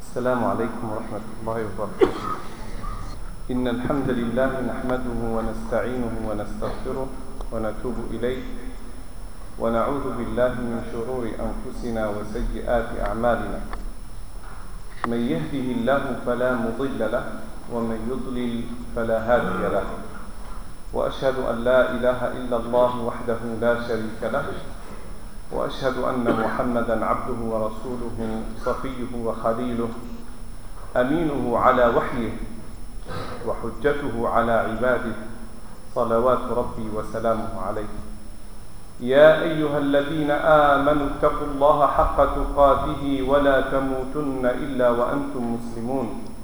السلام عليكم ورحمة الله وبركاته. إن الحمد لله نحمده ونستعينه ونستغفره ونتوب إليه ونعوذ بالله من شرور أنفسنا وسيئات أعمالنا. من يهده الله فلا مضل له ومن يضلل فلا هادي له، وأشهد أن لا إله إلا الله وحده لا شريك له، وأشهد أن محمدًا عبده ورسوله صفيه وخليله أمينه على وحيه وحجته على عباده صلوات ربي وسلامه عليه. يا أيها الذين آمنوا اتقوا الله حق تقاته ولا تموتن إلا وأنتم مسلمون.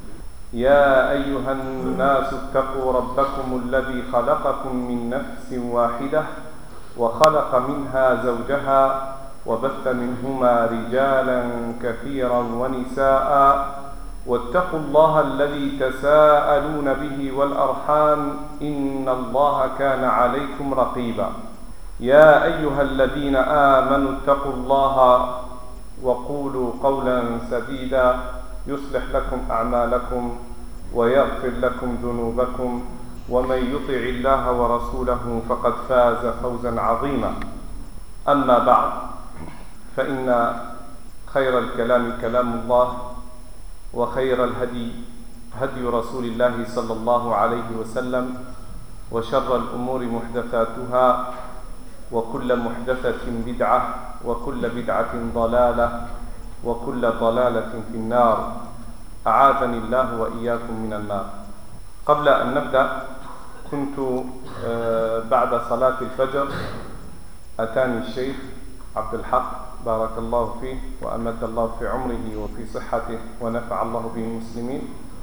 يا أيها الناس اتقوا ربكم الذي خلقكم من نفس واحدة وخلق منها زوجها وبث منهما رجالا كثيرا ونساء، واتقوا الله الذي تساءلون به والأرحام إن الله كان عليكم رقيبا. يا أيها الذين آمنوا اتقوا الله وقولوا قولا سديدا يصلح لكم أعمالكم ويغفر لكم ذنوبكم، ومن يطع الله ورسوله فقد فاز فوزا عظيما. أما بعد، فإن خير الكلام كلام الله، وخير الهدي هدي رسول الله صلى الله عليه وسلم، وشر الأمور محدثاتها، وكل محدثة بدعة، وكل بدعة ضلالة، وكل ضلالة في النار. أعاذني الله وإياكم من النار. قبل أن نبدأ، كنت بعد صلاة الفجر أتاني الشيخ عبد الحق بارك الله فيه وأمد الله في عمره وفي صحته ونفع الله به المسلمين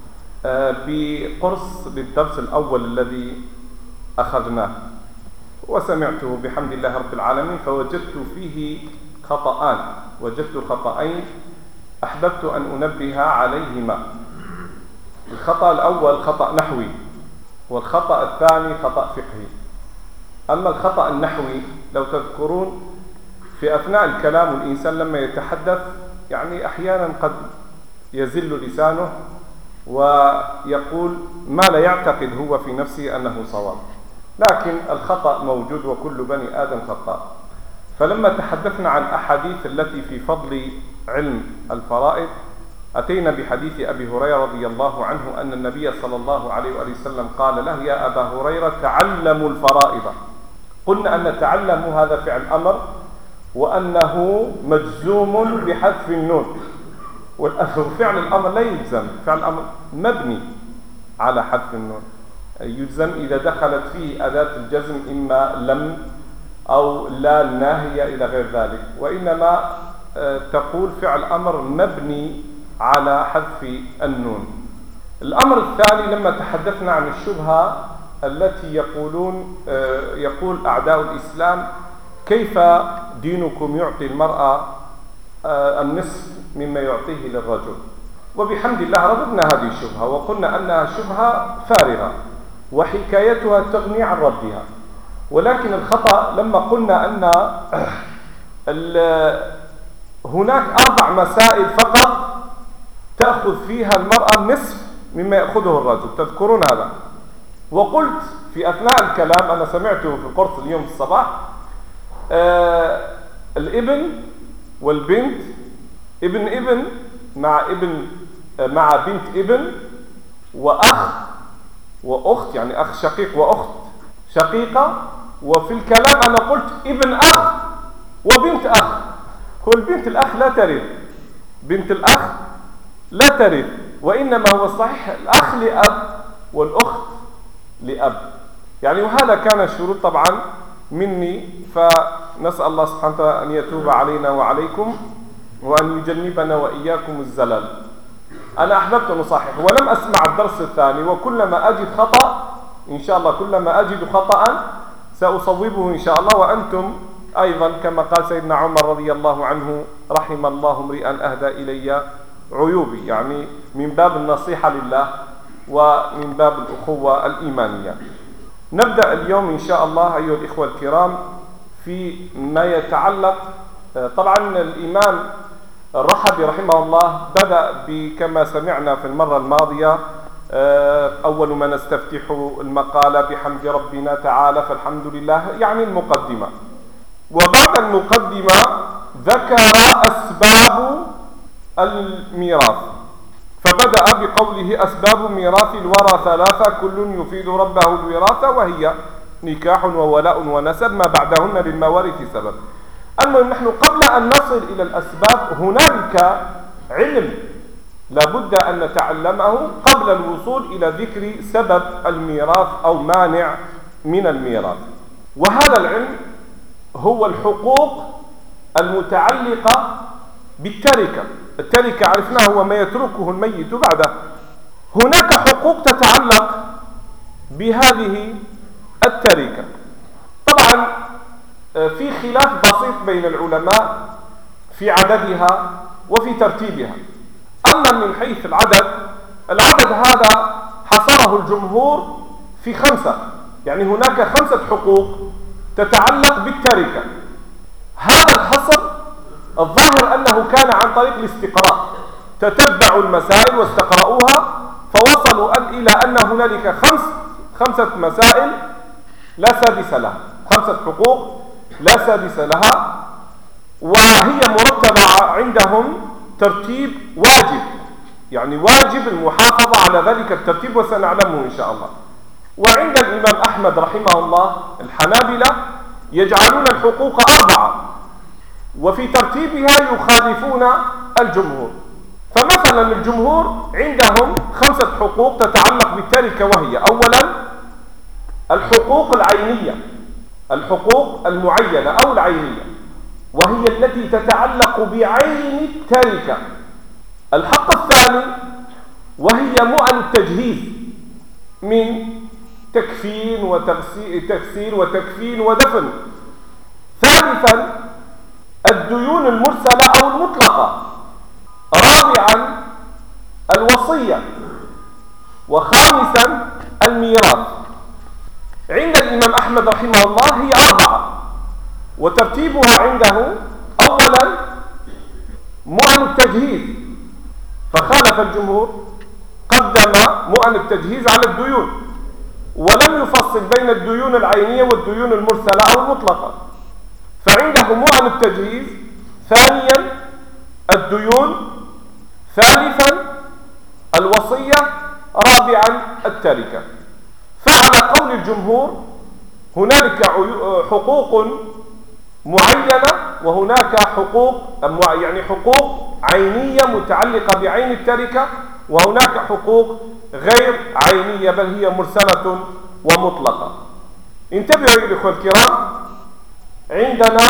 بقرص للدرس الأول الذي أخذناه، وسمعته بحمد الله رب العالمين، فوجدت فيه وجدت خطأين أحببت أن أنبه عليهما. الخطأ الأول خطأ نحوي، والخطأ الثاني خطأ فقهي. أما الخطأ النحوي، لو تذكرون في أثناء الكلام الإنسان لما يتحدث يعني أحيانا قد يزل لسانه ويقول ما لا يعتقد هو في نفسه أنه صواب، لكن الخطأ موجود وكل بني آدم خطاء. فلما تحدثنا عن أحاديث التي في فضل علم الفرائض، أتينا بحديث أبي هريرة رضي الله عنه أن النبي صلى الله عليه وآله وسلم قال له: يا أبا هريرة تعلموا الفرائض. قلنا أن تعلموا هذا فعل أمر، وأنه مجزوم بحذف النون، وفعل الأمر لا يجزم، فعل الأمر مبني على حذف النون، يجزم إذا دخلت فيه أداة الجزم إما لم أو لا الناهية إلى غير ذلك، وإنما تقول فعل أمر مبني على حذف النون. الأمر الثاني، لما تحدثنا عن الشبهة التي يقول أعداء الإسلام: كيف دينكم يعطي المرأة النصف مما يعطيه للرجل؟ وبحمد الله رددنا هذه الشبهة وقلنا أنها شبهة فارغة وحكايتها تغني عن ردها. ولكن الخطأ لما قلنا أن هناك 4 مسائل فقط تأخذ فيها المرأة النصف مما يأخذه الرجل، تذكرون هذا؟ وقلت في أثناء الكلام، أنا سمعته في القرص اليوم في الصباح، الابن والبنت، ابن مع بنت ابن، وأخ وأخت، يعني أخ شقيق وأخت شقيقة. وفي الكلام أنا قلت ابن أخ وبنت أخ، والبنت الأخ لا ترث، بنت الأخ لا ترث، وإنما هو الصحيح الأخ لأب والأخت لأب يعني. وهذا كان الشروط طبعا مني، فنسأل الله سبحانه وتعالى أن يتوب علينا وعليكم وأن يجنبنا وإياكم الزلل. أنا أحببت أن أصحح ولم أسمع الدرس الثاني، وكلما أجد خطأ إن شاء الله، كلما أجد خطأ سأصوبه إن شاء الله، وأنتم أيضا كما قال سيدنا عمر رضي الله عنه: رحم الله امرئا أهدى إلي عيوبي، يعني من باب النصيحة لله ومن باب الأخوة الإيمانية. نبدأ اليوم إن شاء الله أيها الإخوة الكرام في ما يتعلق، طبعا الإمام الرحبي رحمه الله بدأ كما سمعنا في المرة الماضية أول ما نستفتح المقالة بحمد ربنا تعالى فالحمد لله، يعني المقدمة. وبعد المقدمة ذكر أسباب الميراث، فبدأ بقوله أسباب ميراث الورى ثلاثة كل يفيد ربه الوراثة، وهي نكاح وولاء ونسب، ما بعدهن للموارث سبب. المهم نحن قبل أن نصل إلى الأسباب هنالك علم لابد أن نتعلمه قبل الوصول إلى ذكر سبب الميراث أو مانع من الميراث، وهذا العلم هو الحقوق المتعلقة بالتركة. التركة عرفناها هو ما يتركه الميت بعده. هناك حقوق تتعلق بهذه التركة. طبعا في خلاف بسيط بين العلماء في عددها وفي ترتيبها. أما من حيث العدد هذا حصره الجمهور في 5، يعني هناك 5 حقوق تتعلق بالتركة. هذا الحصر الظاهر أنه كان عن طريق الاستقراء، تتبعوا المسائل واستقرأوها فوصلوا إلى أن هنالك 5 مسائل لا سادس لها، 5 حقوق لا سادس لها، وهي مرتبة عندهم ترتيب واجب، يعني واجب المحافظة على ذلك الترتيب وسنعلمه إن شاء الله. وعند الإمام أحمد رحمه الله الحنابلة يجعلون الحقوق 4، وفي ترتيبها يخالفون الجمهور. فمثلا الجمهور عندهم 5 حقوق تتعلق بالتركة، وهي أولا الحقوق العينية، الحقوق المعينة أو العينية، وهي التي تتعلق بعين التركة. الحق الثاني وهي مؤن التجهيز من تكفين وتغسيل وتكفين ودفن. ثالثا الديون المرسلة أو المطلقة. رابعا الوصية. وخامسا الميراث. عند الإمام أحمد رحمه الله هي 4، وترتيبها عنده أولا مؤن التجهيز، فخالف الجمهور، قدم مؤن التجهيز على الديون ولم يفصل بين الديون العينية والديون المرسلة أو المطلقة، فعنده مؤن التجهيز، ثانيا الديون، ثالثا الوصية، رابعا التركة. فعلى قول الجمهور هنالك حقوق معينة وهناك حقوق عينية متعلقة بعين التركة، وهناك حقوق غير عينية بل هي مرسلة ومطلقة. انتبهوا يا الإخوة الكرام، عندنا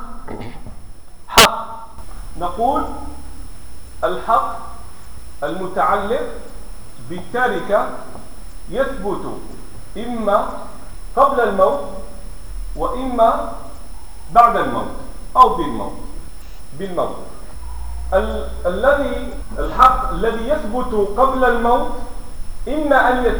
حق، نقول الحق المتعلق بالتركة يثبت إما قبل الموت وإما بعد الموت أو بالموت. الحق الذي يثبت قبل الموت إما أن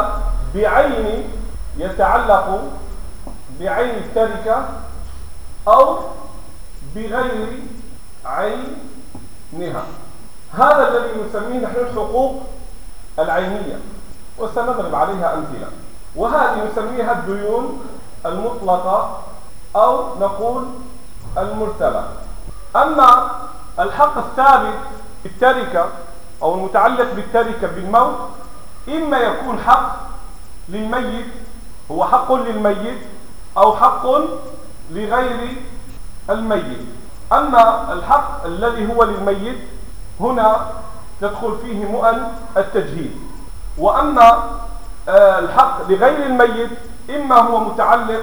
يتعلق بعين التركة أو بغير عينها. هذا الذي نسميه نحن الحقوق العينية، وسنضرب عليها أمثلة. وهذه نسميها الديون المطلقة أو نقول المرسلة. أما الحق الثابت بالتركة أو المتعلق بالتركة بالموت إما يكون حق للميت، هو حق للميت أو حق لغير الميت. أما الحق الذي هو للميت هنا تدخل فيه مؤن التجهيز. وأما الحق لغير الميت إما هو متعلق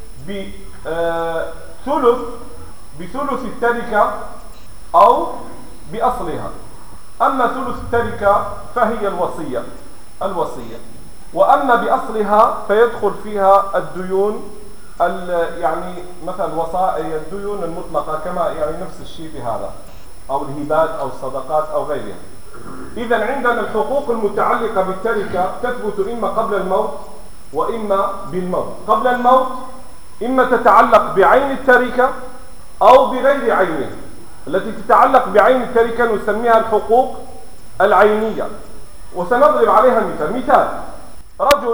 بثلث التركة أو بأصلها. أما ثلث التركة فهي الوصية، وأما بأصلها فيدخل فيها الديون، يعني مثلا الديون المطلقة كما يعني نفس الشيء بهذا، أو الهبات أو الصدقات أو غيرها. إذن عندنا الحقوق المتعلقة بالتركة تثبت إما قبل الموت وإما بالموت. قبل الموت إما تتعلق بعين التركة أو بغير عينه. التي تتعلق بعين التركة نسميها الحقوق العينية. وسنضرب عليها مثال رجل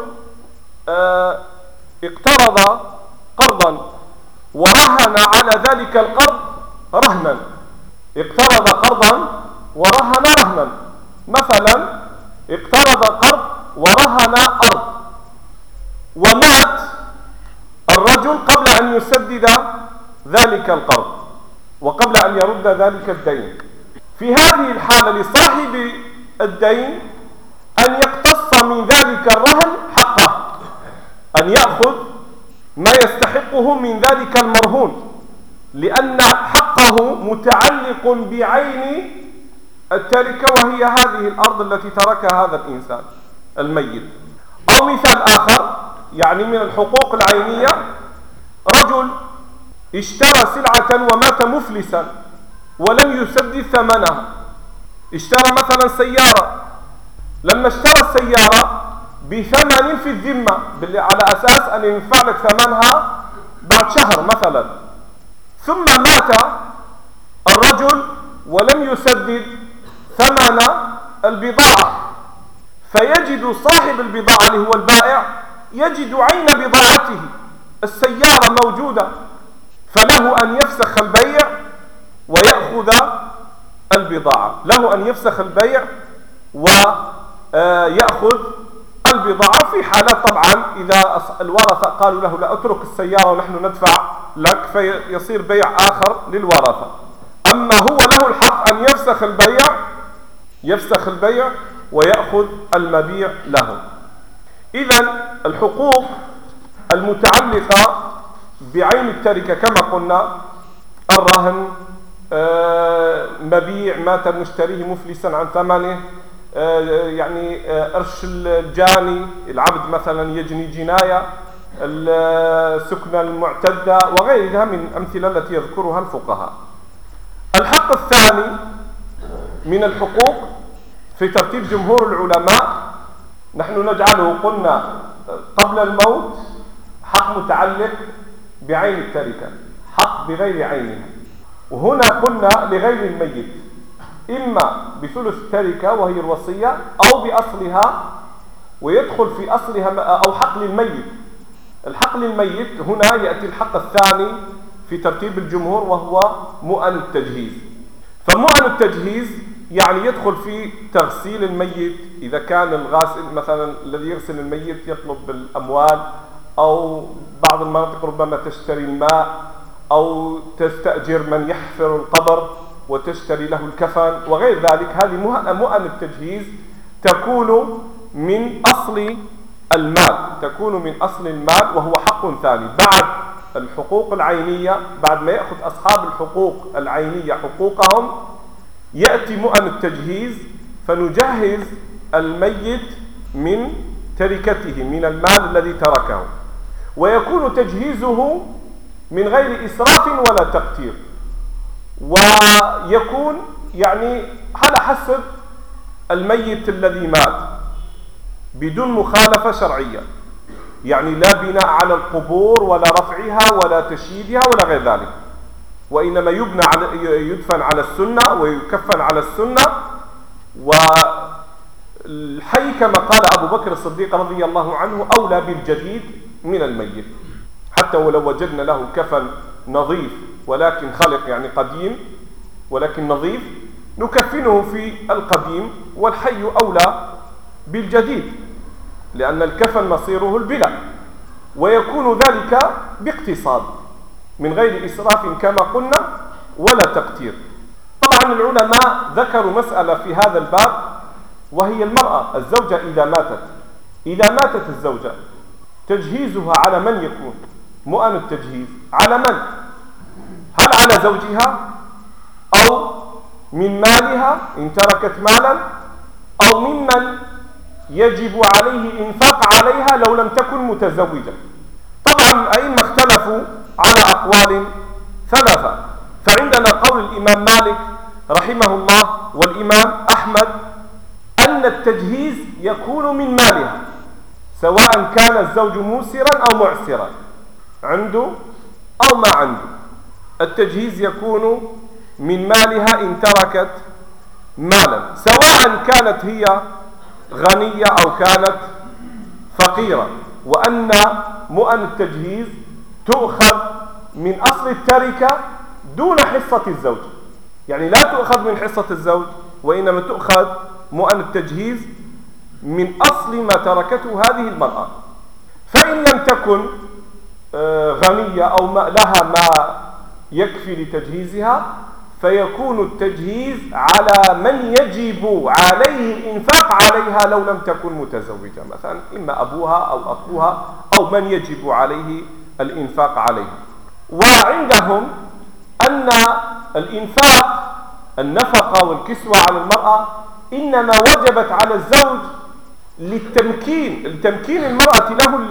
اقترض قرضا ورهن على ذلك القرض رهنا. اقترض قرضا ورهن رهنا، مثلا اقترض قرض ورهن أرض، ومات الرجل قبل أن يسدد ذلك القرض وقبل أن يرد ذلك الدين. في هذه الحالة لصاحب الدين أن يقتص من ذلك الرهن حقه، أن يأخذ ما يستحقه من ذلك المرهون، لأن حقه متعلق بعين التركة وهي هذه الأرض التي تركها هذا الإنسان الميت. أو مثال آخر يعني من الحقوق العينية، رجل اشترى سلعة ومات مفلسا ولم يسدد ثمنها. اشترى مثلا سيارة، لما اشترى السيارة بثمن في الذمة على أساس أن ينفع لك ثمنها بعد شهر مثلا، ثم مات الرجل ولم يسدد ثمن البضاعة، فيجد صاحب البضاعة اللي هو البائع يجد عين بضاعته، السيارة موجودة، فله أن يفسخ البيع ويأخذ البضاعة، له أن يفسخ البيع ويأخذ البضاعة في حالات طبعا إذا الورثة قالوا له لا اترك السيارة ونحن ندفع لك، فيصير بيع آخر للورثة. أما هو له الحق أن يفسخ البيع ويأخذ المبيع له. إذن الحقوق المتعلقة بعين التركة كما قلنا الرهن، مبيع مات المشتريه مفلسا عن ثمنه، يعني قرش الجاني، العبد مثلا يجني جناية، السكنة المعتدة وغيرها من الأمثلة التي يذكرها الفقهاء. الحق الثاني من الحقوق في ترتيب جمهور العلماء نحن نجعله قلنا قبل الموت حق متعلق بعين التركة، حق بغير عينها، وهنا قلنا لغير الميت، إما بثلث التركة وهي الوصية أو بأصلها، ويدخل في أصلها أو حق للميت. الحق للميت هنا يأتي الحق الثاني في ترتيب الجمهور وهو مؤن التجهيز. فمؤن التجهيز يعني يدخل في تغسيل الميت، إذا كان الغاسل مثلا الذي يغسل الميت يطلب بالأموال، أو بعض المناطق ربما تشتري الماء، أو تستأجر من يحفر القبر وتشتري له الكفن وغير ذلك. هذه مؤن التجهيز تكون من أصل المال، وهو حق ثاني بعد الحقوق العينية. بعد ما يأخذ أصحاب الحقوق العينية حقوقهم يأتي مؤن التجهيز، فنجهز الميت من تركته من المال الذي تركه، ويكون تجهيزه من غير إسراف ولا تقتير، ويكون يعني على حسب الميت الذي مات بدون مخالفة شرعية، يعني لا بناء على القبور ولا رفعها ولا تشييدها ولا غير ذلك، وإنما يدفن على السنة ويكفن على السنة. والحي كما قال أبو بكر الصديق رضي الله عنه أولى بالجديد من الميت، حتى ولو وجدنا له كفن نظيف ولكن خلق يعني قديم ولكن نظيف نكفنه في القديم، والحي أولى بالجديد، لأن الكفن مصيره البلى، ويكون ذلك باقتصاد من غير إسراف كما قلنا ولا تقتير. طبعا العلماء ذكروا مسألة في هذا الباب، وهي المرأة الزوجة إذا ماتت الزوجة تجهيزها على من يكون؟ مؤن التجهيز على من؟ هل على زوجها أو من مالها إن تركت مالا، أو ممن يجب عليه إنفاق عليها لو لم تكن متزوجة؟ طبعا الأئمة اختلفوا على أقوال ثلاثة. فعندنا قول الإمام مالك رحمه الله والإمام أحمد أن التجهيز يكون من مالها، سواء كان الزوج موسرا أو معسرا، عنده أو ما عنده، التجهيز يكون من مالها إن تركت مالا، سواء كانت هي غنية أو كانت فقيرة، وأن مؤن التجهيز تؤخذ من أصل التركة دون حصة الزوج، يعني لا تؤخذ من حصة الزوج، وإنما تؤخذ مؤن التجهيز من أصل ما تركته هذه المرأة. فإن لم تكن غنية أو لها ما يكفي لتجهيزها، فيكون التجهيز على من يجب عليه الإنفاق عليها لو لم تكن متزوجة، مثلا إما أبوها أو أخوها أو من يجب عليه الإنفاق عليه. وعندهم أن الإنفاق النفقة والكسوة على المرأة إنما وجبت على الزوج لتمكين المرأة له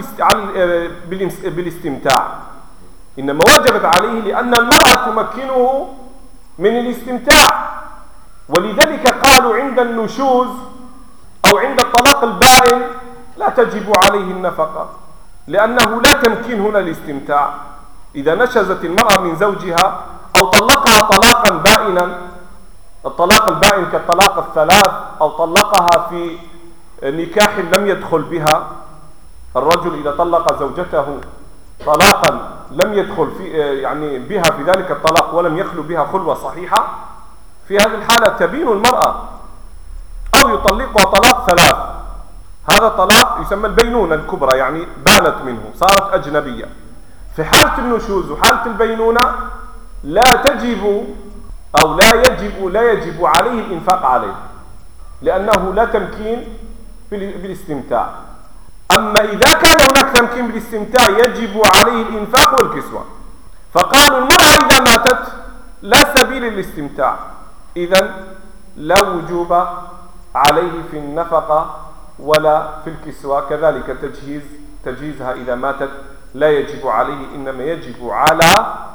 بالاستمتاع، إنما وجبت عليه لأن المرأة تمكنه من الاستمتاع. ولذلك قالوا عند النشوز أو عند الطلاق البائن لا تجب عليه النفقة، لأنه لا تمكن هنا الاستمتاع. إذا نشزت المرأة من زوجها أو طلقها طلاقا بائنا، الطلاق البائن كالطلاق الثلاث، أو طلقها في نكاح لم يدخل بها، الرجل إذا طلق زوجته طلاقا لم يدخل في يعني بها في ذلك الطلاق ولم يخلو بها خلوة صحيحة، في هذه الحالة تبين المرأة، أو يطلقها طلاق ثلاث، هذا طلاق يسمى البينونة الكبرى، يعني بانت منه صارت أجنبية. في حالة النشوز وحالة البينونة لا تجب أو لا يجب عليه الإنفاق عليه، لأنه لا تمكين بالاستمتاع. أما إذا كان هناك تمكين بالاستمتاع يجب عليه الإنفاق والكسوة. فقالوا المرأة إذا ماتت لا سبيل للاستمتاع، إذن لا وجوب عليه في النفقة ولا في الكسوة. كذلك تجهيزها إذا ماتت لا يجب عليه، إنما يجب على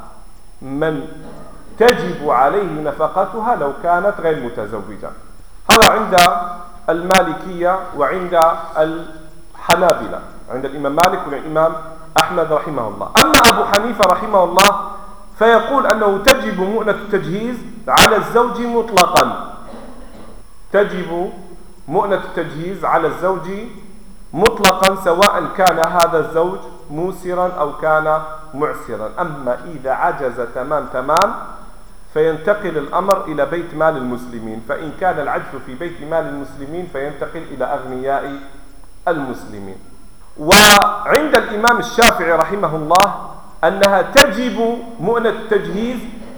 من تجب عليه نفقتها لو كانت غير متزوجة. هذا عند المالكية وعند الحنابلة، عند الإمام مالك والإمام أحمد رحمه الله. أما أبو حنيفة رحمه الله فيقول أنه تجب مؤنة التجهيز على الزوج مطلقا، تجب مؤنة التجهيز على الزوج مطلقا، سواء كان هذا الزوج موسرا أو كان معسرا. أما إذا عجز تمام فينتقل الأمر إلى بيت مال المسلمين، فإن كان العجز في بيت مال المسلمين فينتقل إلى أغنياء المسلمين. وعند الإمام الشافعي رحمه الله أنها تجب مؤنة التجهيز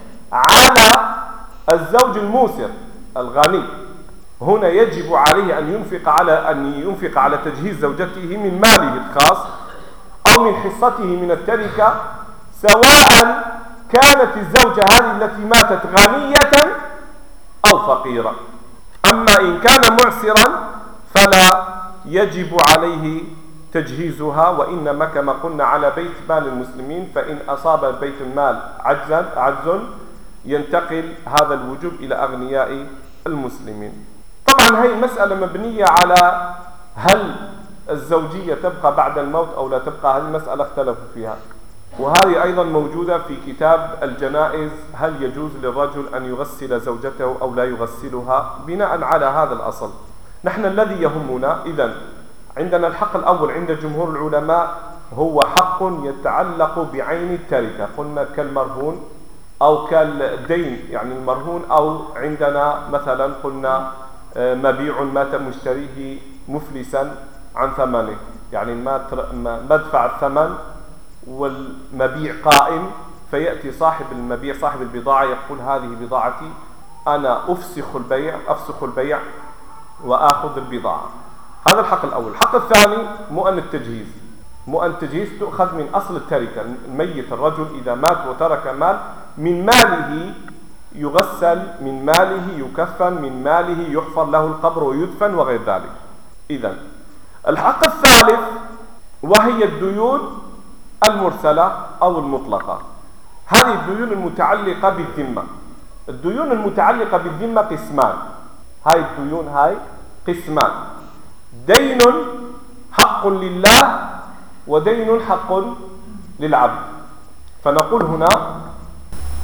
على الزوج الموسر الغني، هنا يجب عليه أن ينفق على تجهيز زوجته من ماله الخاص أو من حصته من التركة، سواء كانت الزوجة هذه التي ماتت غنية أو فقيرة. أما إن كان معسرا فلا يجب عليه تجهيزها، وإنما كما قلنا على بيت مال المسلمين، فإن أصاب بيت المال عجز ينتقل هذا الوجوب إلى أغنياء المسلمين. طبعا هي مسألة مبنية على هل الزوجية تبقى بعد الموت أو لا تبقى، هذه مسألة اختلفوا فيها، وهذه أيضا موجودة في كتاب الجنائز، هل يجوز للرجل أن يغسل زوجته أو لا يغسلها بناء على هذا الأصل. نحن الذي يهمنا إذن عندنا الحق الأول عند جمهور العلماء هو حق يتعلق بعين التركة، قلنا كالمرهون أو كالدين يعني المرهون، أو عندنا مثلا قلنا مبيع مات مشتريه مفلسا عن ثمنه، يعني مدفع الثمن والمبيع قائم، فيأتي صاحب المبيع صاحب البضاعة يقول هذه بضاعتي أنا أفسخ البيع وآخذ البضاعة. هذا الحق الأول. الحق الثاني مؤن التجهيز. مؤن التجهيز تؤخذ من أصل التركة، الميت الرجل إذا مات وترك مال، من ماله يغسل، من ماله يكفن، من ماله يحفر له القبر ويدفن وغير ذلك. إذن الحق الثالث وهي الديون المرسلة أو المطلقة. هذه الديون المتعلقة بالذمة. الديون المتعلقة بالذمة قسمان، هاي الديون هاي قسمان: دين حق لله ودين حق للعبد. فنقول هنا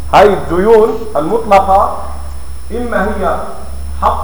هاي الديون المطلقة إما هي حق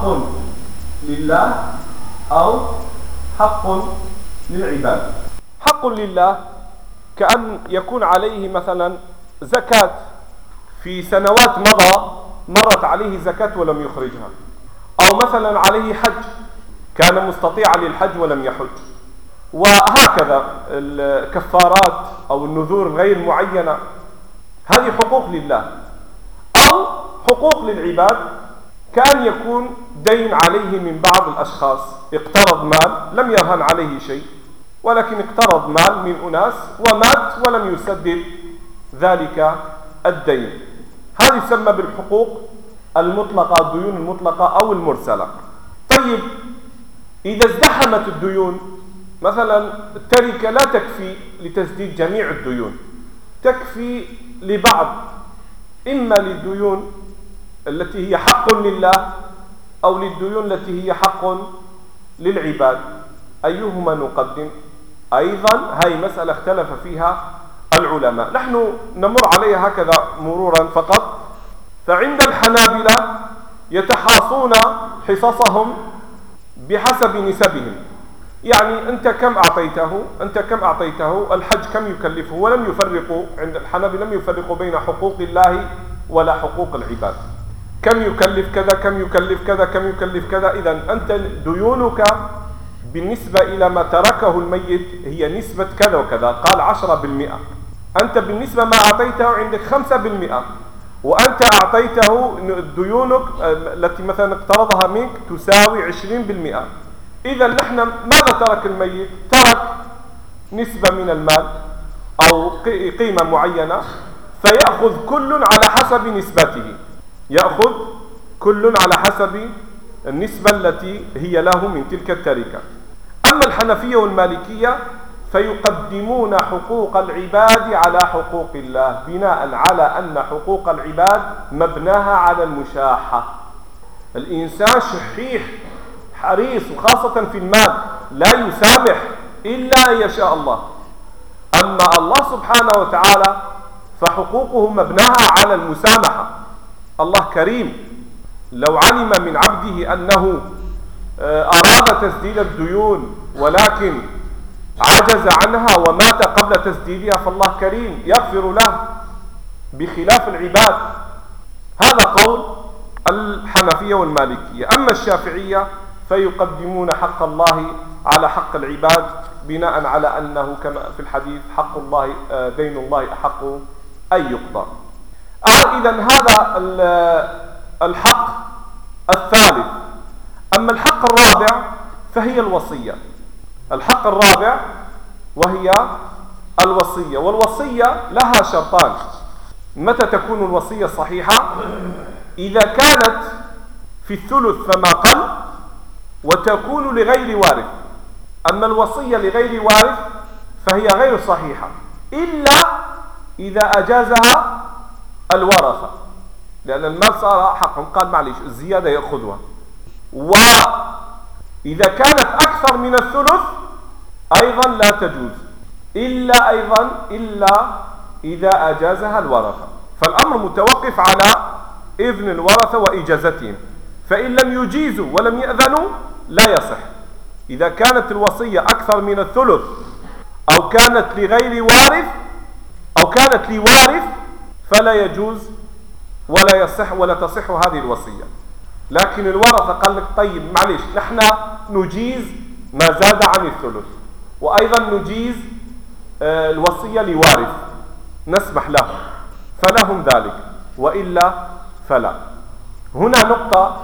لله أو حق للعباد. حق لله كأن يكون عليه مثلا زكاة في سنوات مرت عليه زكاة ولم يخرجها، أو مثلا عليه حج كان مستطيعا للحج ولم يحج، وهكذا الكفارات أو النذور غير معينة، هذه حقوق لله. أو حقوق للعباد كان يكون دين عليه من بعض الأشخاص، اقترض مال لم يرهن عليه شيء ولكن اقترض مال من أناس ومات ولم يسدد ذلك الدين، هذه تسمى بالحقوق المطلقة، الديون المطلقة أو المرسلة. طيب إذا ازدحمت الديون، مثلا التركة لا تكفي لتسديد جميع الديون، تكفي لبعض، إما للديون التي هي حق لله أو للديون التي هي حق للعباد، أيهما نقدم؟ أيضا هاي مسألة اختلف فيها العلماء، نحن نمر عليها هكذا مرورا فقط. فعند الحنابلة يتحاصون حصصهم بحسب نسبهم، يعني أنت كم أعطيته، الحج كم يكلفه، ولم يفرقوا عند الحنابلة، لم يفرقوا بين حقوق الله ولا حقوق العباد، كم يكلف كذا، كم يكلف كذا، كم يكلف كذا. إذن أنت ديونك بالنسبة إلى ما تركه الميت هي نسبة كذا وكذا، قال 10%، أنت بالنسبة ما أعطيته عندك 5%، وأنت أعطيته ديونك التي مثلا اقترضها منك تساوي 20%. إذا نحن ماذا ترك الميت؟ ترك نسبة من المال أو قيمة معينة، فيأخذ كل على حسب نسبته، يأخذ كل على حسب النسبة التي هي له من تلك التركة. أما الحنفية والمالكية فيقدمون حقوق العباد على حقوق الله، بناء على أن حقوق العباد مبناها على المشاحة، الإنسان شحيح حريص، وخاصة في المال لا يسامح إلا أن يشاء الله. أما الله سبحانه وتعالى فحقوقه مبناها على المسامحة، الله كريم، لو علم من عبده أنه أراد تسديد الديون ولكن عجز عنها ومات قبل تسديدها فالله كريم يغفر له، بخلاف العباد. هذا قول الحنفية والمالكية. أما الشافعية فيقدمون حق الله على حق العباد، بناء على أنه كما في الحديث حق الله دين الله أحق أن يقضى. إذن هذا الحق الثالث. أما الحق الرابع فهي الوصية. الحق الرابع وهي الوصية، والوصية لها شرطان. متى تكون الوصية صحيحة؟ إذا كانت في الثلث فما قل، وتكون لغير وارث. أما الوصية لغير وارث فهي غير صحيحة إلا إذا أجازها الورثة، لأن المال صار حقهم، قال معليش الزيادة يأخذها. وإذا كانت أكثر من الثلث أيضا لا تجوز إلا إذا أجازها الورثة. فالأمر متوقف على إذن الورثة وإجازتهم، فإن لم يجيزوا ولم يأذنوا لا يصح. إذا كانت الوصية أكثر من الثلث أو كانت لغير وارث أو كانت لوارث فلا يجوز ولا يصح ولا تصح هذه الوصية. لكن الورثة قال لك طيب معليش نحن نجيز ما زاد عن الثلث، وأيضا نجيز الوصية لوارث، نسمح له، فلهم ذلك، وإلا فلا. هنا نقطة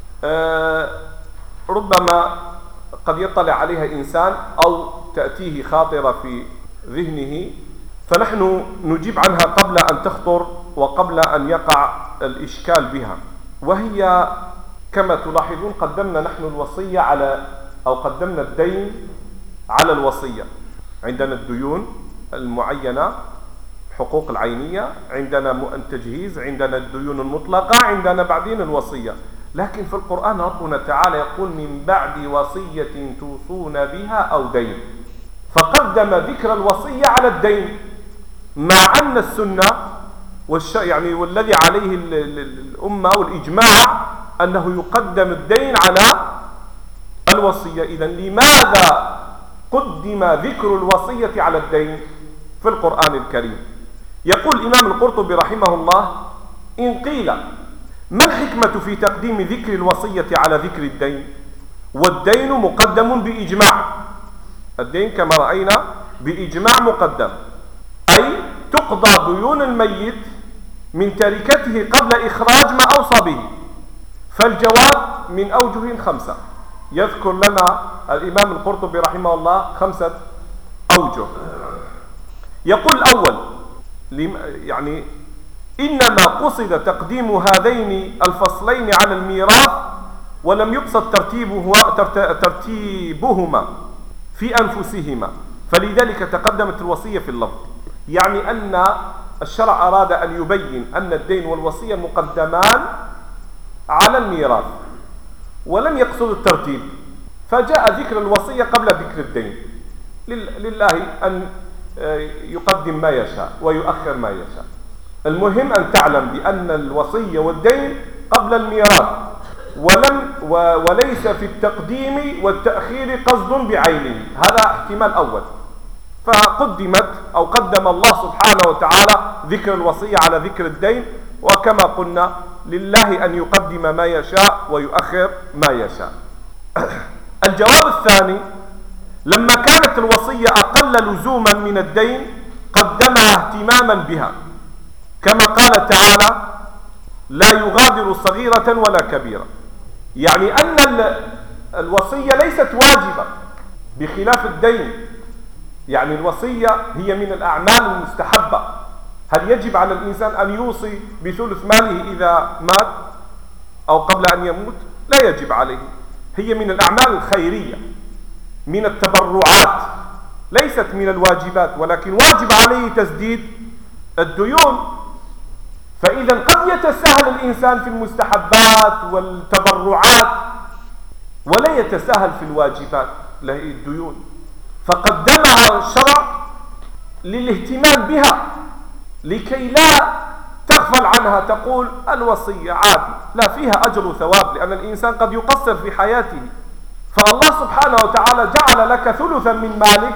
ربما قد يطلع عليها إنسان أو تأتيه خاطرة في ذهنه، فنحن نجيب عنها قبل أن تخطر وقبل أن يقع الإشكال بها. وهي كما تلاحظون قدمنا نحن الوصية قدمنا الدين على الوصية. عندنا الديون المعينة، حقوق العينية، عندنا التجهيز، عندنا الديون المطلقة، عندنا بعدين الوصية. لكن في القرآن ربنا تعالى يقول من بعد وصية توصون بها أو دين، فقدم ذكر الوصية على الدين، مع أن السنة يعني والذي عليه الأمة والإجماع أنه يقدم الدين على الوصية. إذن لماذا قدم ذكر الوصية على الدين في القرآن الكريم؟ يقول الإمام القرطبي رحمه الله: إن قيل ما الحكمة في تقديم ذكر الوصية على ذكر الدين؟ والدين مقدم بإجماع، الدين كما رأينا بإجماع مقدم، أي تقضى ديون الميت من تركته قبل إخراج ما أوصى به. فالجواب من أوجه 5. يذكر لنا الإمام القرطبي رحمه الله 5 أوجه. يقول الأول: يعني إنما قصد تقديم هذين الفصلين على الميراث ولم يقصد ترتيبهما في أنفسهما، فلذلك تقدمت الوصية في اللفظ. يعني أن الشرع أراد أن يبين أن الدين والوصية مقدمان على الميراث ولم يقصد الترتيب، فجاء ذكر الوصية قبل ذكر الدين. لله أن يقدم ما يشاء ويؤخر ما يشاء. المهم أن تعلم بأن الوصية والدين قبل الميراث، وليس في التقديم والتأخير قصد بعينه. هذا احتمال أول، فقدمت أو قدم الله سبحانه وتعالى ذكر الوصية على ذكر الدين، وكما قلنا لله أن يقدم ما يشاء ويؤخر ما يشاء. الجواب الثاني: لما كانت الوصية أقل لزوما من الدين قدمها اهتماما بها، كما قال تعالى: لا يغادر صغيرة ولا كبيرة. يعني أن الوصية ليست واجبة بخلاف الدين. يعني الوصية هي من الأعمال المستحبة. هل يجب على الإنسان أن يوصي بثلث ماله إذا مات أو قبل أن يموت؟ لا يجب عليه. هي من الأعمال الخيرية، من التبرعات، ليست من الواجبات، ولكن واجب عليه تسديد الديون. فإذا قد يتساهل الإنسان في المستحبات والتبرعات ولا يتساهل في الواجبات له الديون، فقدمها الشرع للاهتمام بها لكي لا تغفل عنها، تقول الوصية عادي، لا، فيها أجر وثواب، لأن الإنسان قد يقصر في حياته، فالله سبحانه وتعالى جعل لك ثلثا من مالك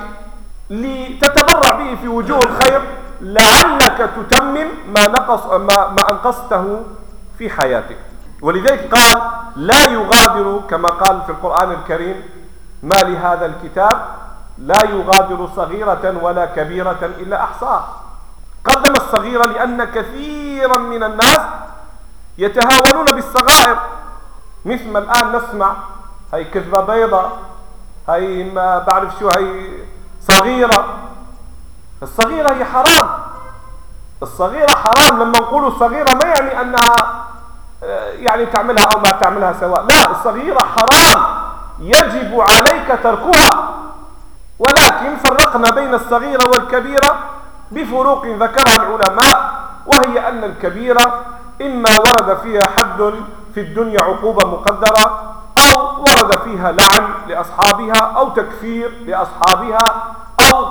لتتبرع به في وجوه الخير لعلك تتمم ما أنقصته في حياتك. ولذلك قال: لا يغادر، كما قال في القرآن الكريم: ما لهذا الكتاب لا يغادر صغيرة ولا كبيرة إلا أحصاها. قدم الصغيرة لأن كثيرا من الناس يتهاونون بالصغائر، مثل ما الآن نسمع هي كذبة بيضة، هي ما بعرف شو، هي صغيرة. الصغيرة هي حرام، الصغيرة حرام. لما نقول الصغيرة ما يعني أنها يعني تعملها أو ما تعملها سواء، لا، الصغيرة حرام يجب عليك تركها، ولكن فرقنا بين الصغيرة والكبيرة بفروق ذكرها العلماء، وهي أن الكبيرة إما ورد فيها حد في الدنيا عقوبة مقدرة، أو ورد فيها لعن لأصحابها أو تكفير لأصحابها، أو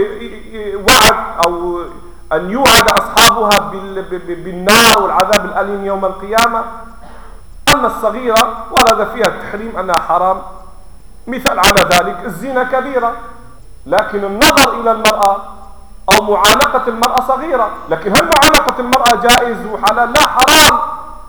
وعد أو أن يوعد أصحابها بالنار والعذاب الأليم يوم القيامة. أما الصغيرة ورد فيها التحريم أنها حرام. مثال على ذلك الزنا كبيرة، لكن النظر إلى المرأة أو معانقة المرأة صغيرة، لكن هل معانقة المرأة جائز وحلال؟ لا، حرام،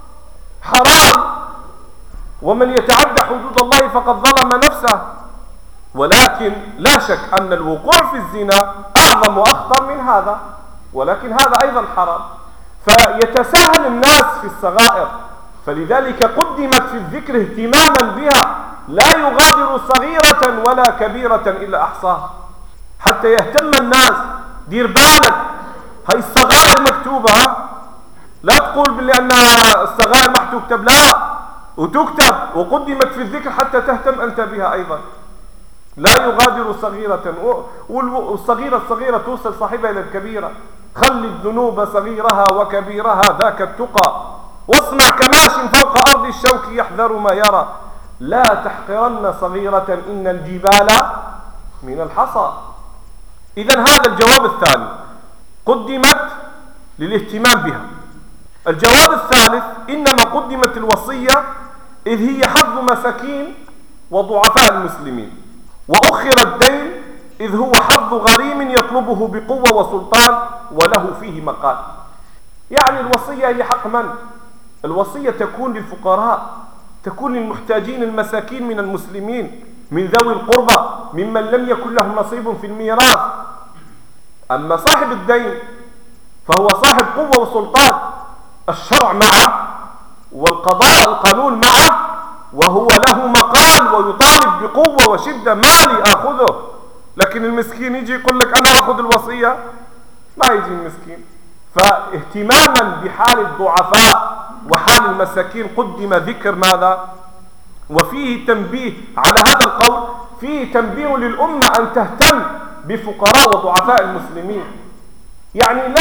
حرام. ومن يتعدى حدود الله فقد ظلم نفسه. ولكن لا شك أن الوقوع في الزنا أعظم وأخطر من هذا، ولكن هذا أيضا حرام. فيتساهل الناس في الصغائر، فلذلك قدمت في الذكر اهتماما بها: لا يغادر صغيرة ولا كبيرة إلا أحصاها، حتى يهتم الناس. دير بالك، هاي الصغائر مكتوبة، لا تقول باللي أنها الصغائر ما تكتب، لا، وتكتب وقدمت في الذكر حتى تهتم أنت بها أيضا. لا يغادر صغيرة، الصغيرة توصل صاحبها إلى الكبيرة. خلي الذنوب صغيرها وكبيرها ذاك التقى، واصنع كماش فوق أرض الشوك يحذر ما يرى. لا تحقرن صغيرة إن الجبال من الحصى. إذن هذا الجواب الثاني، قدمت للاهتمام بها. الجواب الثالث: إنما قدمت الوصية إذ هي حظ مساكين وضعفاء المسلمين، وأخر الدين إذ هو حظ غريم يطلبه بقوة وسلطان وله فيه مقال. يعني الوصية هي حق من؟ الوصية تكون للفقراء، تكون للمحتاجين المساكين من المسلمين، من ذوي القربى، ممن لم يكن لهم نصيب في الميراث. أما صاحب الدين فهو صاحب قوة وسلطان، الشرع معه والقضاء القانون معه، وهو له مقال ويطالب بقوة وشدة: مالي أخذه. لكن المسكين يجي يقول لك أنا أخذ الوصية، ما يجي المسكين. فاهتماما بحال الضعفاء وحال المساكين قدم ذكر ماذا؟ وفيه تنبيه على هذا القول، فيه تنبيه للأمة أن تهتم بفقراء وضعفاء المسلمين. يعني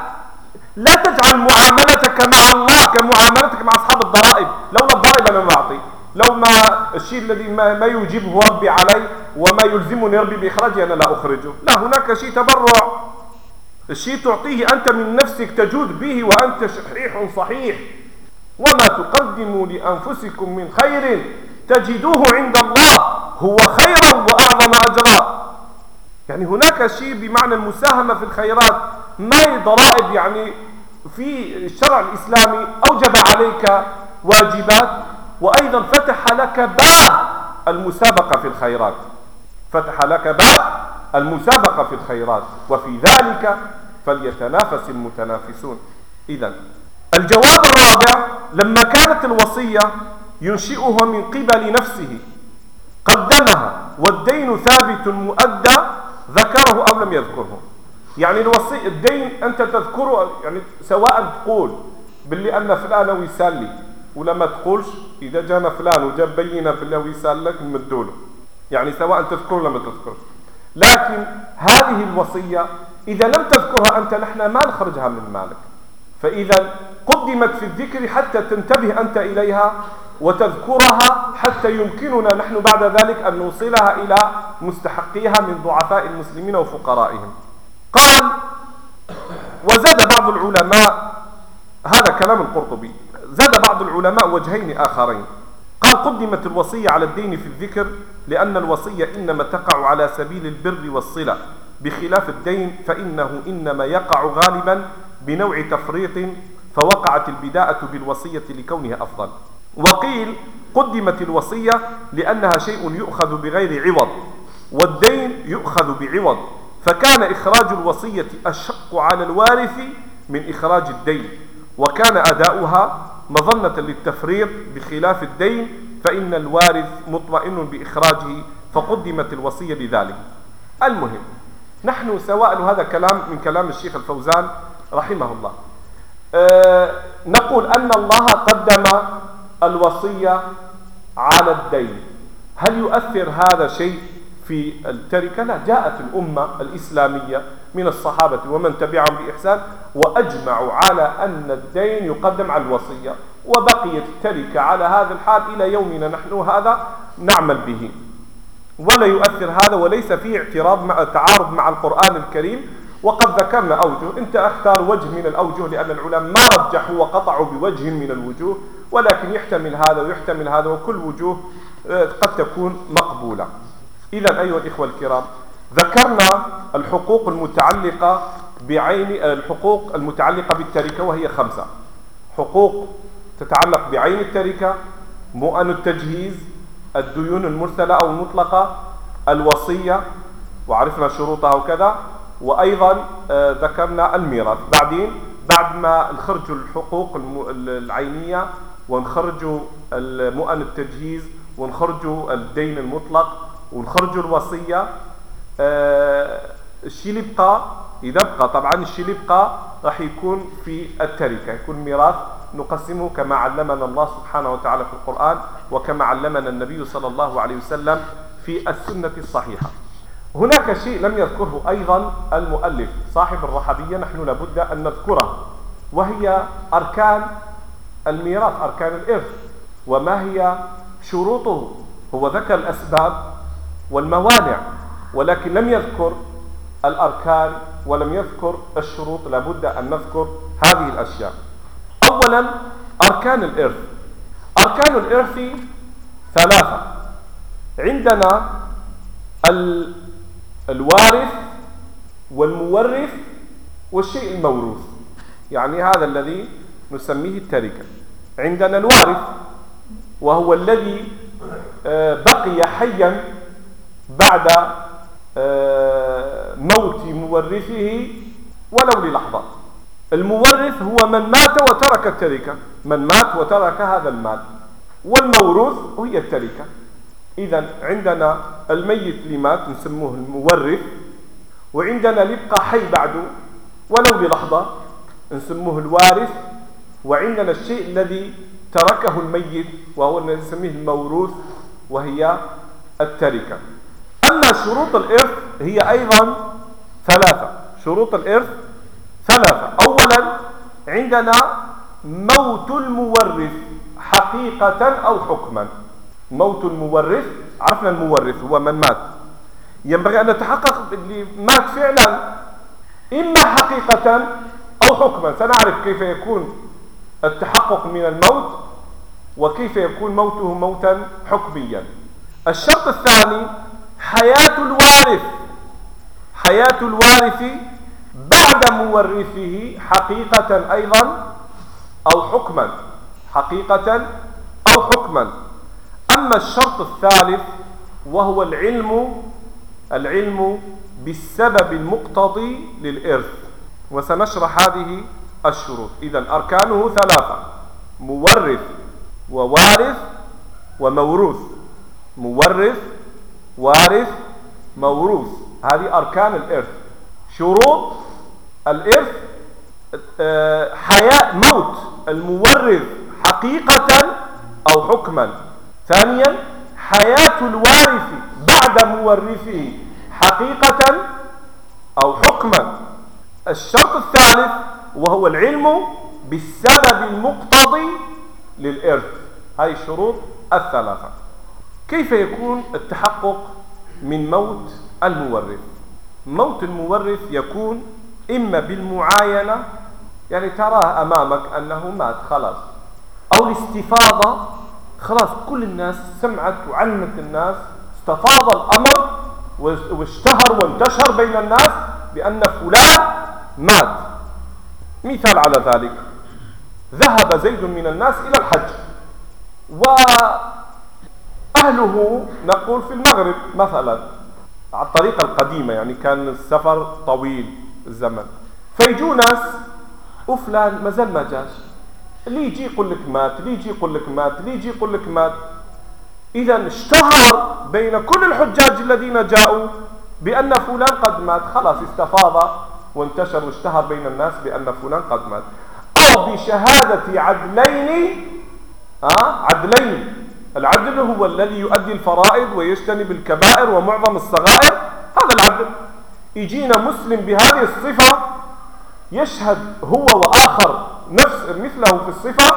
لا تجعل معاملتك مع الله كمعاملتك مع أصحاب الضرائب. لولا الضرائب أنا ما أعطي، لو ما الشيء الذي ما يوجبه ربي علي وما يلزمني ربي بإخراجه أنا لا أخرجه. لا، هناك شيء تبرع، الشيء تعطيه أنت من نفسك تجود به وأنت شحيح صحيح. وما تقدموا لأنفسكم من خير تجدوه عند الله هو خيرا وأعظم أجرا. يعني هناك شيء بمعنى المساهمة في الخيرات، ما هي ضرائب. يعني في الشرع الإسلامي أوجب عليك واجبات، وأيضا فتح لك باب المسابقة في الخيرات، فتح لك باب المسابقة في الخيرات، وفي ذلك فليتنافس المتنافسون. إذن الجواب الرابع: لما كانت الوصية ينشئها من قبل نفسه قدمها، والدين ثابت مؤدى ذكره أو لم يذكره. يعني الوصي الدين أنت تذكره، يعني سواء تقول باللي أن فلان ويسال لي، ولا ما تقولش إذا جانا فلان وجاب بينة باللي ويسال لك نمدوله، يعني سواء تذكره ولا ما تذكره. لكن هذه الوصية إذا لم تذكرها أنت نحن ما نخرجها من مالك، فإذا قدمت في الذكر حتى تنتبه أنت إليها وتذكرها حتى يمكننا نحن بعد ذلك أن نوصلها إلى مستحقيها من ضعفاء المسلمين وفقرائهم. قال: وزاد بعض العلماء، هذا كلام القرطبي، زاد بعض العلماء وجهين آخرين. قال: قدمت الوصية على الدين في الذكر لأن الوصية إنما تقع على سبيل البر والصلة، بخلاف الدين فإنه إنما يقع غالبا بنوع تفريط، فوقعت البداءة بالوصية لكونها أفضل. وقيل: قدمت الوصية لأنها شيء يؤخذ بغير عوض، والدين يؤخذ بعوض، فكان إخراج الوصية أشق على الوارث من إخراج الدين، وكان أداؤها مظنة للتفريط، بخلاف الدين فإن الوارث مطمئن بإخراجه، فقدمت الوصية لذلك. المهم، نحن سواء هذا كلام من كلام الشيخ الفوزان رحمه الله، نقول أن الله قدم الوصية على الدين. هل يؤثر هذا شيء في التركة؟ لا، جاءت الأمة الإسلامية من الصحابة ومن تبعهم بإحسان وأجمعوا على أن الدين يقدم على الوصية، وبقيت التركة على هذا الحال إلى يومنا نحن هذا نعمل به، ولا يؤثر هذا، وليس فيه تعارض مع القرآن الكريم. وقد ذكرنا أوجه، أنت أختار وجه من الأوجه لأن العلماء ما رجحوا وقطعوا بوجه من الوجوه، ولكن يحتمل هذا ويحتمل هذا، وكل وجوه قد تكون مقبولة. إذن أيها الإخوة الكرام، ذكرنا الحقوق المتعلقة الحقوق المتعلقة بالتركة، وهي 5 حقوق تتعلق بعين التركة: مؤن التجهيز، الديون المرسلة أو المطلقة، الوصية وعرفنا شروطها وكذا، وأيضا ذكرنا الميراث. بعد ما نخرجوا الحقوق العينية ونخرجوا مؤن التجهيز ونخرجوا الدين المطلق ونخرجوا الوصية، الشيء اللي بقى إذا بقى طبعا الشيء اللي بقى راح يكون في التركة، يكون ميراث نقسمه كما علمنا الله سبحانه وتعالى في القرآن، وكما علمنا النبي صلى الله عليه وسلم في السنة الصحيحة. هناك شيء لم يذكره أيضا المؤلف صاحب الرحبية، نحن لابد أن نذكره، وهي أركان الميراث، أركان الإرث، وما هي شروطه. هو ذكر الأسباب والموانع، ولكن لم يذكر الأركان ولم يذكر الشروط. لابد أن نذكر هذه الأشياء. أولا أركان الإرث. أركان الإرث ثلاثة. عندنا الوارث والمورث والشيء الموروث، يعني هذا الذي نسميه التركة. عندنا الوارث وهو الذي بقي حيا بعد موت مورثه ولو للحظة. المورث هو من مات وترك التركة، من مات وترك هذا المال. والموروث هي التركة. إذن عندنا الميت اللي مات نسموه المورث، وعندنا اللي يبقى حي بعده ولو للحظة نسموه الوارث، وعندنا الشيء الذي تركه الميت وهو الذي نسميه الموروث وهي التركة. أما شروط الإرث هي أيضا ثلاثة. شروط الإرث ثلاثة. أولا عندنا موت المورث حقيقة أو حكما. موت المورث، عرفنا المورث هو من مات، ينبغي أن نتحقق اللي مات فعلا إما حقيقة أو حكما. سنعرف كيف يكون التحقق من الموت وكيف يكون موته موتا حكميا. الشرط الثاني حياة الوارث، حياة الوارث بعد مورثه حقيقة أيضا أو حكما، حقيقة أو حكما. أما الشرط الثالث وهو العلم بالسبب المقتضي للإرث، وسنشرح هذه الشروط. إذن أركانه ثلاثة: مورث ووارث وموروث. مورث وارث موروث، هذه أركان الإرث. شروط الإرث: حياة موت المورث حقيقة أو حكما. ثانيا حياة الوارث بعد مورثه حقيقة أو حكما. الشرط الثالث وهو العلم بالسبب المقتضي للإرث. هذه الشروط الثلاثة. كيف يكون التحقق من موت المورث؟ موت المورث يكون إما بالمعاينة، يعني تراه أمامك أنه مات خلاص، أو الاستفاضة، خلاص كل الناس سمعت وعلمت الناس، استفاض الأمر واشتهر وانتشر بين الناس بأن فلان مات. مثال على ذلك: ذهب زيد من الناس إلى الحج وأهله نقول في المغرب مثلا، على الطريقة القديمة، يعني كان السفر طويل الزمن، فيجوا ناس وفلان ما زال ما جاش، اللي يجي يقول لك مات، اللي يجي يقول لك مات، اللي يجي يقول لك مات. إذا اشتهر بين كل الحجاج الذين جاءوا بأن فلان قد مات، خلاص استفاض وانتشر واشتهر بين الناس بأن فلان قد مات. أو بشهادة عدلين، عدلين، العدل هو الذي يؤدي الفرائض ويجتنب الكبائر ومعظم الصغائر، هذا العدل. يجينا مسلم بهذه الصفة يشهد هو وآخر مثله في الصفة،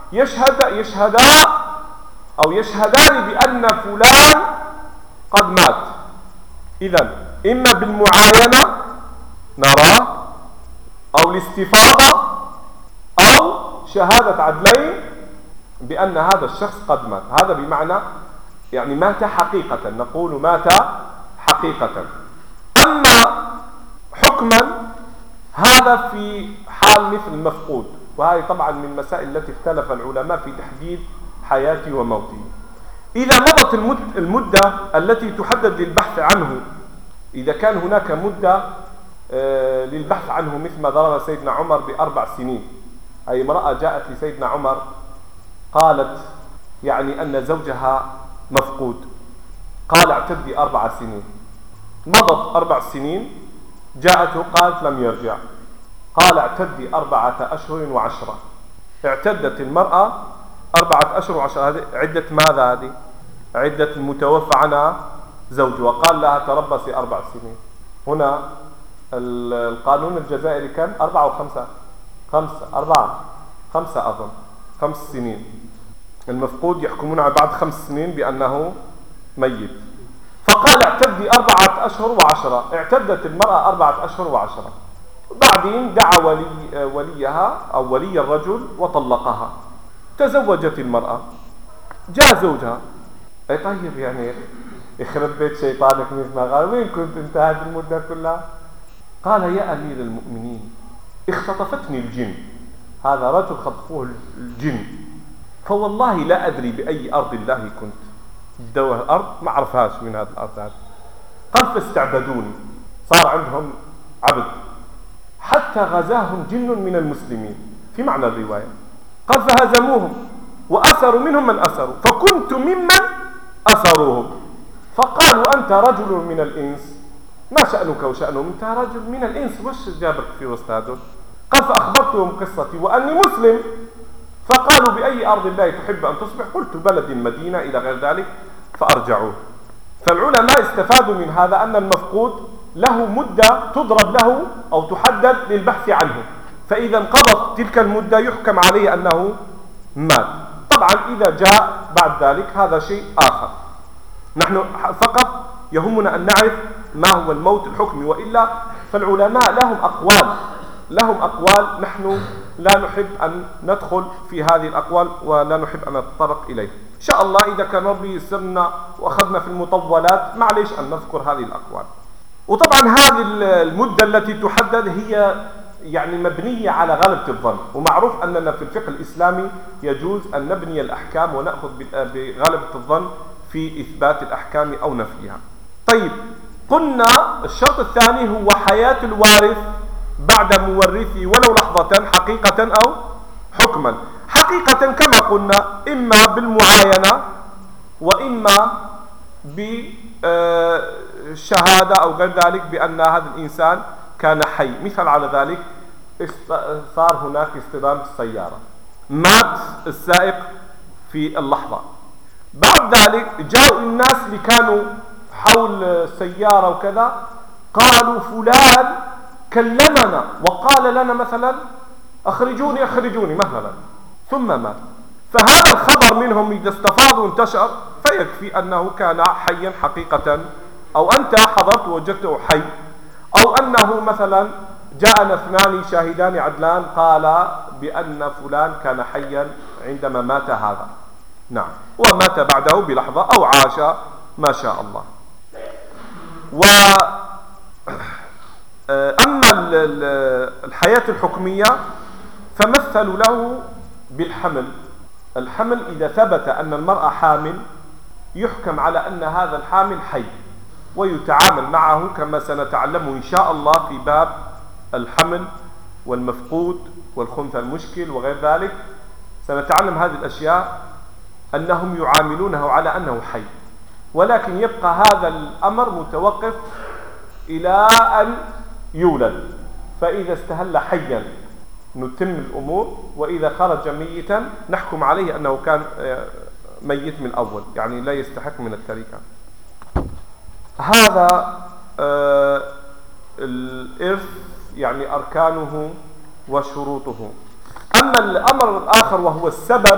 يشهدان بأن فلان قد مات. إذن إما بالمعاينة نراه، أو الاستفاضة، أو شهادة عدلين بأن هذا الشخص قد مات. هذا بمعنى يعني مات حقيقة، نقول مات حقيقة. أما حكما هذا في حال مثل المفقود، وهذه طبعا من المسائل التي اختلف العلماء في تحديد حياته وموته. إذا مضت المدة التي تحدد للبحث عنه، إذا كان هناك مدة للبحث عنه مثل ما ضرب سيدنا عمر ب4 سنين. أي امرأة جاءت لسيدنا عمر قالت يعني أن زوجها مفقود، قال اعتدي 4 سنين. مضت 4 سنين، جاءته قالت لم يرجع، قال اعتدي 4 أشهر و10. اعتدت المرأة 4 أشهر و10. هذه عدة ماذا؟ هذه عدة المتوفى عنها زوجها، قال لها تربصي 4 سنين. هنا القانون الجزائري كم؟ 4 و5 5 أظن 5 سنين. المفقود يحكمون على بعد 5 سنين بأنه ميت. فقال اعتدي 4 أشهر و10. اعتدت المرأة 4 أشهر و10، بعدين دعا وليها أو ولي الرجل وطلقها. تزوجت المرأة، جاء زوجها. أي طيب يعني يخرب بيت شيطانك مثل ما قال، وين كنت انت هذه المدة كلها؟ قال يا أمير المؤمنين اختطفتني الجن، هذا رجل خطفوه الجن، فوالله لا أدري بأي أرض الله كنت، الدوه الأرض ما أعرفهاش من هذه الأرض هذه. قال فاستعبدوني، صار عندهم عبد، حتى غزاهم جن من المسلمين في معنى الرواية. قال فهزموهم وأسروا منهم من أسروا، فكنت ممن أسروهم. فقالوا أنت رجل من الإنس، ما شأنك وشأنهم؟ أنت رجل من الإنس، وش جابك في وسط هذول؟ قال فأخبرتهم قصتي وأني مسلم، فقالوا بأي أرض الله تحب أن تصبح؟ قلت بلد مدينة إلى غير ذلك، فأرجعوه. فالعلماء استفادوا من هذا أن المفقود له مدة تضرب له أو تحدد للبحث عنه، فإذا انقضت تلك المدة يحكم عليه أنه مات. طبعا إذا جاء بعد ذلك هذا شيء آخر، نحن فقط يهمنا أن نعرف ما هو الموت الحكمي، وإلا فالعلماء لهم أقوال نحن لا نحب أن ندخل في هذه الأقوال ولا نحب أن نتطرق إليه. إن شاء الله إذا كان ربي يسرنا وأخذنا في المطولات معليش أن نذكر هذه الأقوال. وطبعا هذه المدة التي تحدد هي يعني مبنية على غلبة الظن، ومعروف أننا في الفقه الإسلامي يجوز أن نبني الأحكام ونأخذ بغلبة الظن في إثبات الأحكام أو نفيها. طيب قلنا الشرط الثاني هو حياة الوارث بعد مورثه ولو لحظة، حقيقة أو حكما. حقيقة كما قلنا إما بالمعاينة وإما بشهادة أو غير ذلك بأن هذا الإنسان كان حي. مثل على ذلك صار هناك اصطدام بالسيارة، مات السائق في اللحظة، بعد ذلك جاءوا الناس اللي كانوا حول السيارة وكذا قالوا فلان كلمنا وقال لنا مثلا أخرجوني مثلا، ثم مات. فهذا الخبر منهم إذا استفاض وانتشر فيكفي أنه كان حيا حقيقة، أو أنت حضرت ووجدته حي، أو أنه مثلا جاءنا اثنان شاهدان عدلان قال بأن فلان كان حيا عندما مات هذا، نعم، ومات بعده بلحظة أو عاش ما شاء الله. أما الحياة الحكمية فمثلوا له بالحمل. الحمل إذا ثبت أن المرأة حامل يحكم على أن هذا الحامل حي، ويتعامل معه كما سنتعلمه إن شاء الله في باب الحمل والمفقود والخنثى المشكل وغير ذلك. سنتعلم هذه الأشياء أنهم يعاملونه على أنه حي، ولكن يبقى هذا الأمر متوقف إلى أن يولد، فإذا استهل حيا نتم الأمور، وإذا خرج ميتا نحكم عليه أنه كان ميت من أول، يعني لا يستحق من التركة. هذا الإرث يعني أركانه وشروطه. أما الأمر الآخر وهو السبب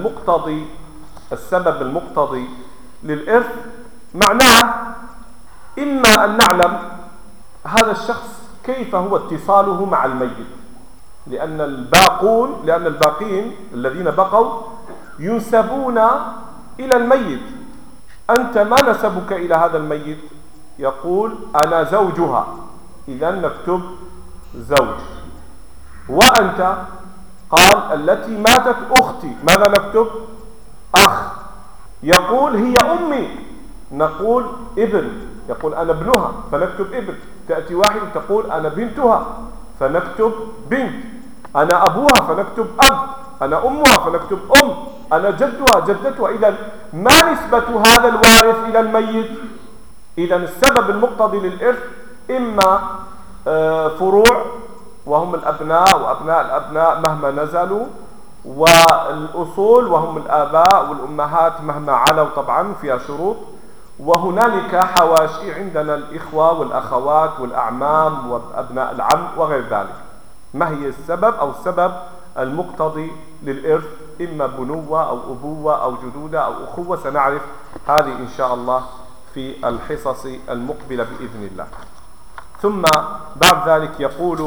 المقتضي للإرث، معناه إما أن نعلم هذا الشخص كيف هو اتصاله مع الميت، لأن الباقين الذين بقوا ينسبون إلى الميت. أنت ما نسبك إلى هذا الميت؟ يقول أنا زوجها، إذن نكتب زوج. وأنت؟ قال التي ماتت أختي، ماذا نكتب؟ أخ. يقول هي أمي، نقول ابن، يقول أنا ابنها فنكتب ابن. تأتي واحد تقول أنا بنتها فنكتب بنت، أنا أبوها فنكتب أب، أنا أمها فنكتب أم، أنا جدتها. إذن ما نسبة هذا الوارث إلى الميت؟ إذن السبب المقتضي للإرث إما فروع وهم الأبناء وأبناء الأبناء مهما نزلوا، والأصول وهم الآباء والأمهات مهما علوا، طبعا فيها شروط، وهنالك حواشي عندنا الإخوة والأخوات والأعمام وأبناء العم وغير ذلك. ما هي السبب أو السبب المقتضي للإرث؟ إما بنوة أو أبوة أو جدودة أو أخوة، سنعرف هذه إن شاء الله في الحصص المقبلة بإذن الله. ثم بعد ذلك يقول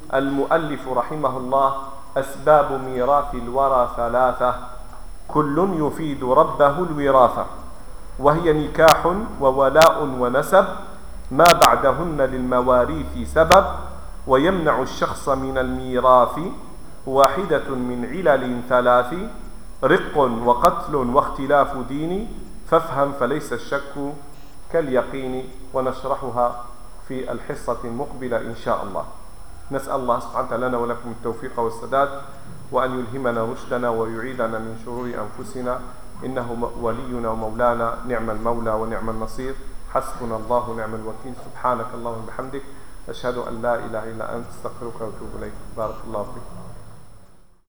المؤلف رحمه الله: أسباب ميراث الورى ثلاثة، كل يفيد ربه الوراثة، وهي نكاح وولاء ونسب، ما بعدهن للمواريث سبب، ويمنع الشخص من الميراث واحدة من علل ثلاث، رق وقتل واختلاف دين، فافهم فليس الشك كاليقين. ونشرحها في الحصة المقبلة إن شاء الله. نسأل الله سبحانه وتعالى لنا ولكم التوفيق والسداد، وأن يلهمنا رشدنا ويعيدنا من شرور أنفسنا، إنه ولينا ومولانا، نعم المولى ونعم النصير، حسبنا الله ونعم الوكيل. سبحانك اللهم وبحمدك، أشهد أن لا إله إلا أنت، استغفرك وأتوب إليك. بارك الله فيك.